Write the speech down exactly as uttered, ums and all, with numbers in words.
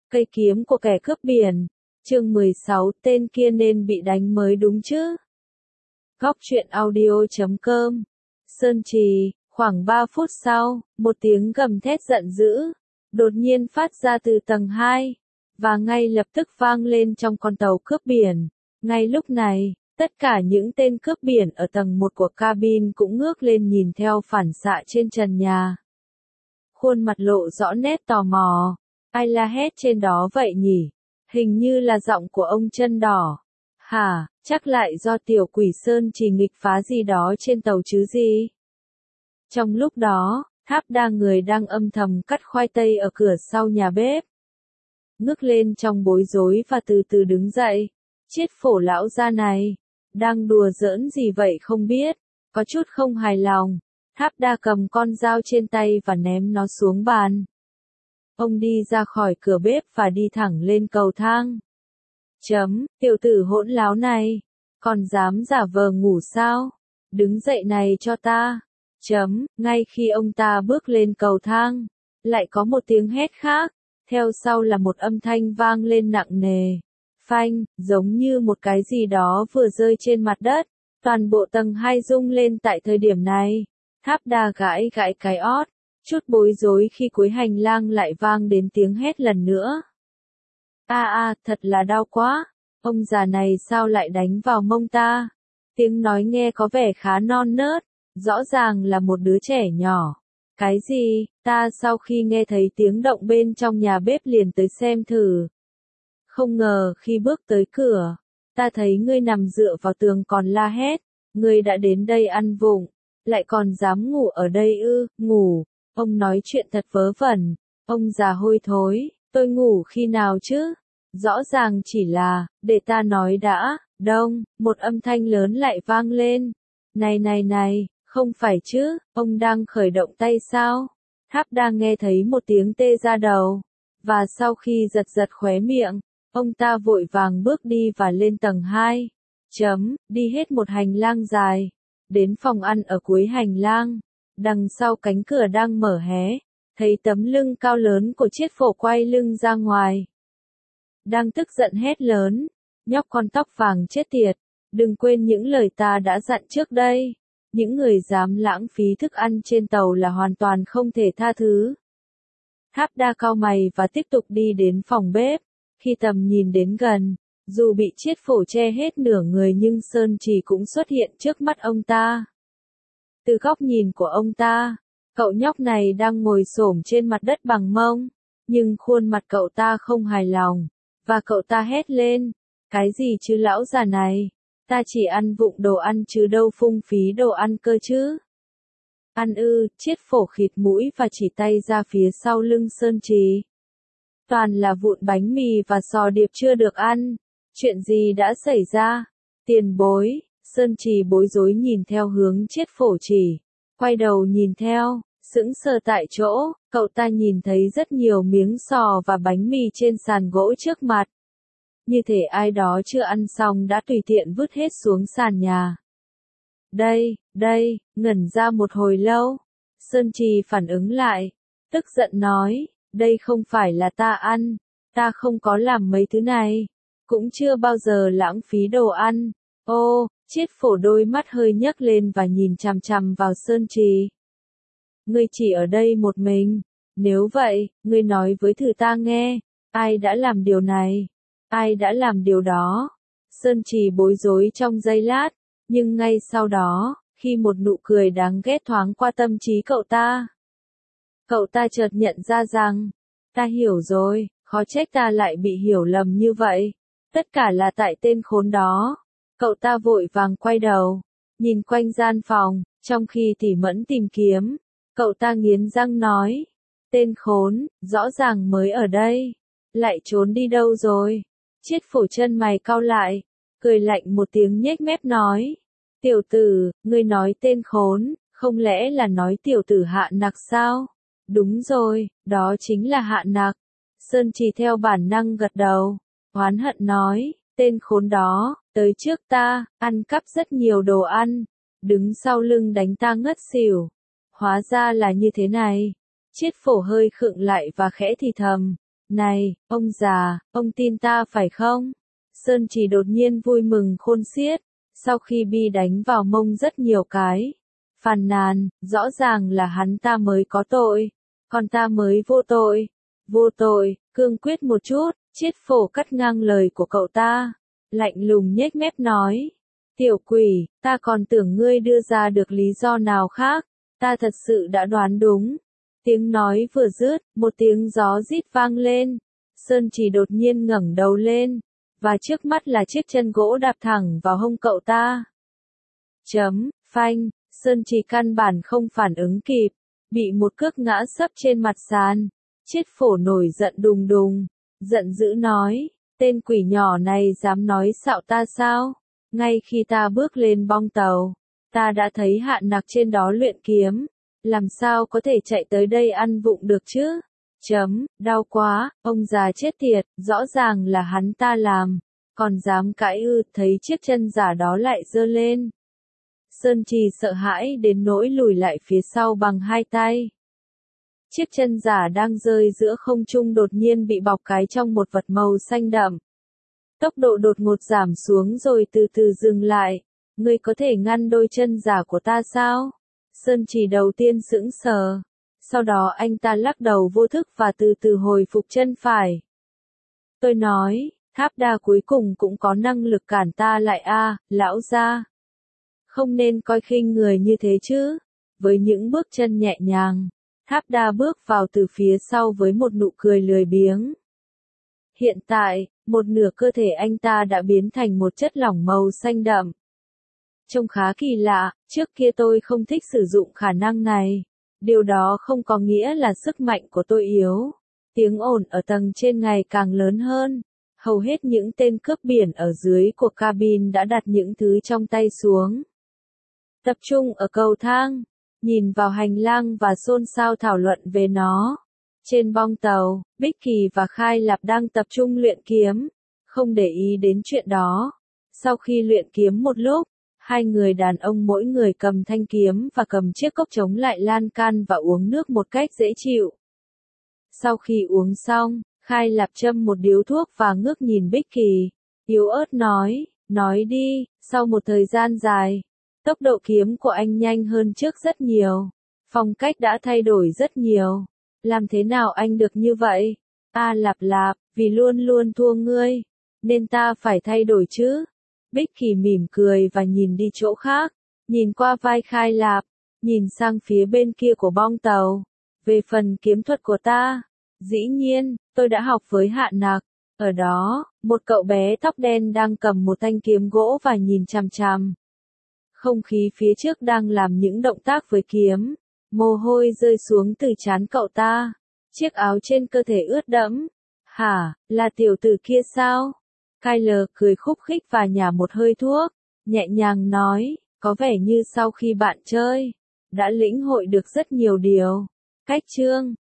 Cây kiếm của kẻ cướp biển. Chương mười sáu, tên kia nên bị đánh mới đúng chứ. Góc truyện audio chấm com. Sơn Trì, khoảng ba phút sau, một tiếng gầm thét giận dữ, đột nhiên phát ra từ tầng hai, và ngay lập tức vang lên trong con tàu cướp biển. Ngay lúc này, tất cả những tên cướp biển ở tầng một của cabin cũng ngước lên nhìn theo phản xạ trên trần nhà. Khuôn mặt lộ rõ nét tò mò. Ai la hét trên đó vậy nhỉ? Hình như là giọng của ông chân đỏ. Hả, chắc lại do tiểu quỷ Sơn Trì nghịch phá gì đó trên tàu chứ gì? Trong lúc đó, Tháp Đa người đang âm thầm cắt khoai tây ở cửa sau nhà bếp. Ngước lên trong bối rối và từ từ đứng dậy. Chiết phổ lão gia này, đang đùa giỡn gì vậy không biết, có chút không hài lòng. Tháp Đa cầm con dao trên tay và ném nó xuống bàn. Ông đi ra khỏi cửa bếp và đi thẳng lên cầu thang. Chấm, tiểu tử hỗn láo này, còn dám giả vờ ngủ sao? Đứng dậy này cho ta. Chấm, ngay khi ông ta bước lên cầu thang, lại có một tiếng hét khác, theo sau là một âm thanh vang lên nặng nề. Phanh, giống như một cái gì đó vừa rơi trên mặt đất. Toàn bộ tầng hai rung lên tại thời điểm này. Tháp Đa gãi gãi cái ót, chút bối rối khi cuối hành lang lại vang đến tiếng hét lần nữa. A a, thật là đau quá, ông già này sao lại đánh vào mông ta? Tiếng nói nghe có vẻ khá non nớt, rõ ràng là một đứa trẻ nhỏ. Cái gì? Ta sau khi nghe thấy tiếng động bên trong nhà bếp liền tới xem thử. Không ngờ khi bước tới cửa, ta thấy ngươi nằm dựa vào tường còn la hét, ngươi đã đến đây ăn vụng, lại còn dám ngủ ở đây ư? Ngủ? Ông nói chuyện thật vớ vẩn, ông già hôi thối, tôi ngủ khi nào chứ? Rõ ràng chỉ là, để ta nói đã, đông, một âm thanh lớn lại vang lên. Này này này, không phải chứ, ông đang khởi động tay sao? Tháp đang nghe thấy một tiếng tê ra đầu, và sau khi giật giật khóe miệng, ông ta vội vàng bước đi và lên tầng hai. Chấm, đi hết một hành lang dài, đến phòng ăn ở cuối hành lang. Đằng sau cánh cửa đang mở hé, thấy tấm lưng cao lớn của Chiết phổ quay lưng ra ngoài. Đang tức giận hét lớn, nhóc con tóc vàng chết tiệt, đừng quên những lời ta đã dặn trước đây. Những người dám lãng phí thức ăn trên tàu là hoàn toàn không thể tha thứ. Tháp Đa cau mày và tiếp tục đi đến phòng bếp. Khi tầm nhìn đến gần, dù bị Chiết phổ che hết nửa người nhưng Sơn Trì cũng xuất hiện trước mắt ông ta. Từ góc nhìn của ông ta, cậu nhóc này đang ngồi xổm trên mặt đất bằng mông, nhưng khuôn mặt cậu ta không hài lòng, và cậu ta hét lên, cái gì chứ lão già này, ta chỉ ăn vụng đồ ăn chứ đâu phung phí đồ ăn cơ chứ. Ăn ư? Chiết phổ khịt mũi và chỉ tay ra phía sau lưng Sơn Trì. Toàn là vụn bánh mì và sò điệp chưa được ăn. Chuyện gì đã xảy ra? Tiền bối. Sơn Trì bối rối nhìn theo hướng Chiết phổ chỉ, quay đầu nhìn theo, sững sờ tại chỗ, cậu ta nhìn thấy rất nhiều miếng sò và bánh mì trên sàn gỗ trước mặt. Như thể ai đó chưa ăn xong đã tùy tiện vứt hết xuống sàn nhà. Đây, đây, ngẩn ra một hồi lâu. Sơn Trì phản ứng lại, tức giận nói, đây không phải là ta ăn, ta không có làm mấy thứ này, cũng chưa bao giờ lãng phí đồ ăn. Ô, Chiết phổ đôi mắt hơi nhấc lên và nhìn chằm chằm vào Sơn Trì. Ngươi chỉ ở đây một mình, nếu vậy, ngươi nói với thử ta nghe, ai đã làm điều này, ai đã làm điều đó. Sơn Trì bối rối trong giây lát, nhưng ngay sau đó, khi một nụ cười đáng ghét thoáng qua tâm trí cậu ta, cậu ta chợt nhận ra rằng, ta hiểu rồi, khó trách ta lại bị hiểu lầm như vậy, tất cả là tại tên khốn đó. Cậu ta vội vàng quay đầu, nhìn quanh gian phòng, trong khi tỉ mẫn tìm kiếm, cậu ta nghiến răng nói, tên khốn, rõ ràng mới ở đây, lại trốn đi đâu rồi? Chiết phổ chân mày cau lại, cười lạnh một tiếng nhếch mép nói, tiểu tử, ngươi nói tên khốn, không lẽ là nói tiểu tử Hạ Nặc sao? Đúng rồi, đó chính là Hạ Nặc. Sơn Trì theo bản năng gật đầu, oán hận nói, tên khốn đó, tới trước ta, ăn cắp rất nhiều đồ ăn, đứng sau lưng đánh ta ngất xỉu. Hóa ra là như thế này. Chiết phổ hơi khựng lại và khẽ thì thầm, Này, ông già, ông tin ta phải không? Sơn Trì đột nhiên vui mừng khôn xiết, sau khi Bi đánh vào mông rất nhiều cái. Phàn nàn, rõ ràng là hắn ta mới có tội, còn ta mới vô tội. Vô tội, cương quyết một chút, Chiết Phổ cắt ngang lời của cậu ta. Lạnh lùng nhếch mép nói. Tiểu quỷ, ta còn tưởng ngươi đưa ra được lý do nào khác, ta thật sự đã đoán đúng. Tiếng nói vừa dứt, một tiếng gió rít vang lên. Sơn Trì đột nhiên ngẩng đầu lên, và trước mắt là chiếc chân gỗ đạp thẳng vào hông cậu ta. Chấm, phanh, Sơn Trì căn bản không phản ứng kịp, bị một cước ngã sấp trên mặt sàn. Chiết Phổ nổi giận đùng đùng, giận dữ nói, tên quỷ nhỏ này dám nói xạo ta sao? Ngay khi ta bước lên bong tàu, ta đã thấy Hạ Nặc trên đó luyện kiếm, làm sao có thể chạy tới đây ăn vụng được chứ? Chấm, đau quá, ông già chết tiệt, rõ ràng là hắn ta làm, còn dám cãi ư, thấy chiếc chân giả đó lại giơ lên. Sơn Trì sợ hãi đến nỗi lùi lại phía sau bằng hai tay. Chiếc chân giả đang rơi giữa không trung đột nhiên bị bọc cái trong một vật màu xanh đậm. Tốc độ đột ngột giảm xuống rồi từ từ dừng lại. Ngươi có thể ngăn đôi chân giả của ta sao? Sơn Trì đầu tiên sững sờ. Sau đó anh ta lắc đầu vô thức và từ từ hồi phục chân phải. Tôi nói, Tháp Đa cuối cùng cũng có năng lực cản ta lại a, lão gia. Không nên coi khinh người như thế chứ. Với những bước chân nhẹ nhàng, Tháp Đa bước vào từ phía sau với một nụ cười lười biếng. Hiện tại, một nửa cơ thể anh ta đã biến thành một chất lỏng màu xanh đậm. Trông khá kỳ lạ, trước kia tôi không thích sử dụng khả năng này. Điều đó không có nghĩa là sức mạnh của tôi yếu. Tiếng ồn ở tầng trên ngày càng lớn hơn. Hầu hết những tên cướp biển ở dưới của cabin đã đặt những thứ trong tay xuống. Tập trung ở cầu thang, nhìn vào hành lang và xôn xao thảo luận về nó. Trên bong tàu, Bích Kỳ và Khai Lạp đang tập trung luyện kiếm, không để ý đến chuyện đó. Sau khi luyện kiếm một lúc, hai người đàn ông mỗi người cầm thanh kiếm và cầm chiếc cốc chống lại lan can và uống nước một cách dễ chịu. Sau khi uống xong, Khai Lạp châm một điếu thuốc và ngước nhìn Bích Kỳ, yếu ớt nói, nói đi, sau một thời gian dài, tốc độ kiếm của anh nhanh hơn trước rất nhiều, phong cách đã thay đổi rất nhiều. Làm thế nào anh được như vậy? A Lạp Lạp, vì luôn luôn thua ngươi, nên ta phải thay đổi chứ. Bích Kỳ mỉm cười và nhìn đi chỗ khác, nhìn qua vai Khai Lạp, nhìn sang phía bên kia của bong tàu. Về phần kiếm thuật của ta, dĩ nhiên, tôi đã học với Hạ Nặc. Ở đó, một cậu bé tóc đen đang cầm một thanh kiếm gỗ và nhìn chằm chằm. Không khí phía trước đang làm những động tác với kiếm. Mồ hôi rơi xuống từ trán cậu ta. Chiếc áo trên cơ thể ướt đẫm. Hả, là tiểu tử kia sao? Kyler cười khúc khích và nhả một hơi thuốc. Nhẹ nhàng nói, có vẻ như sau khi bạn chơi, đã lĩnh hội được rất nhiều điều. Cách chương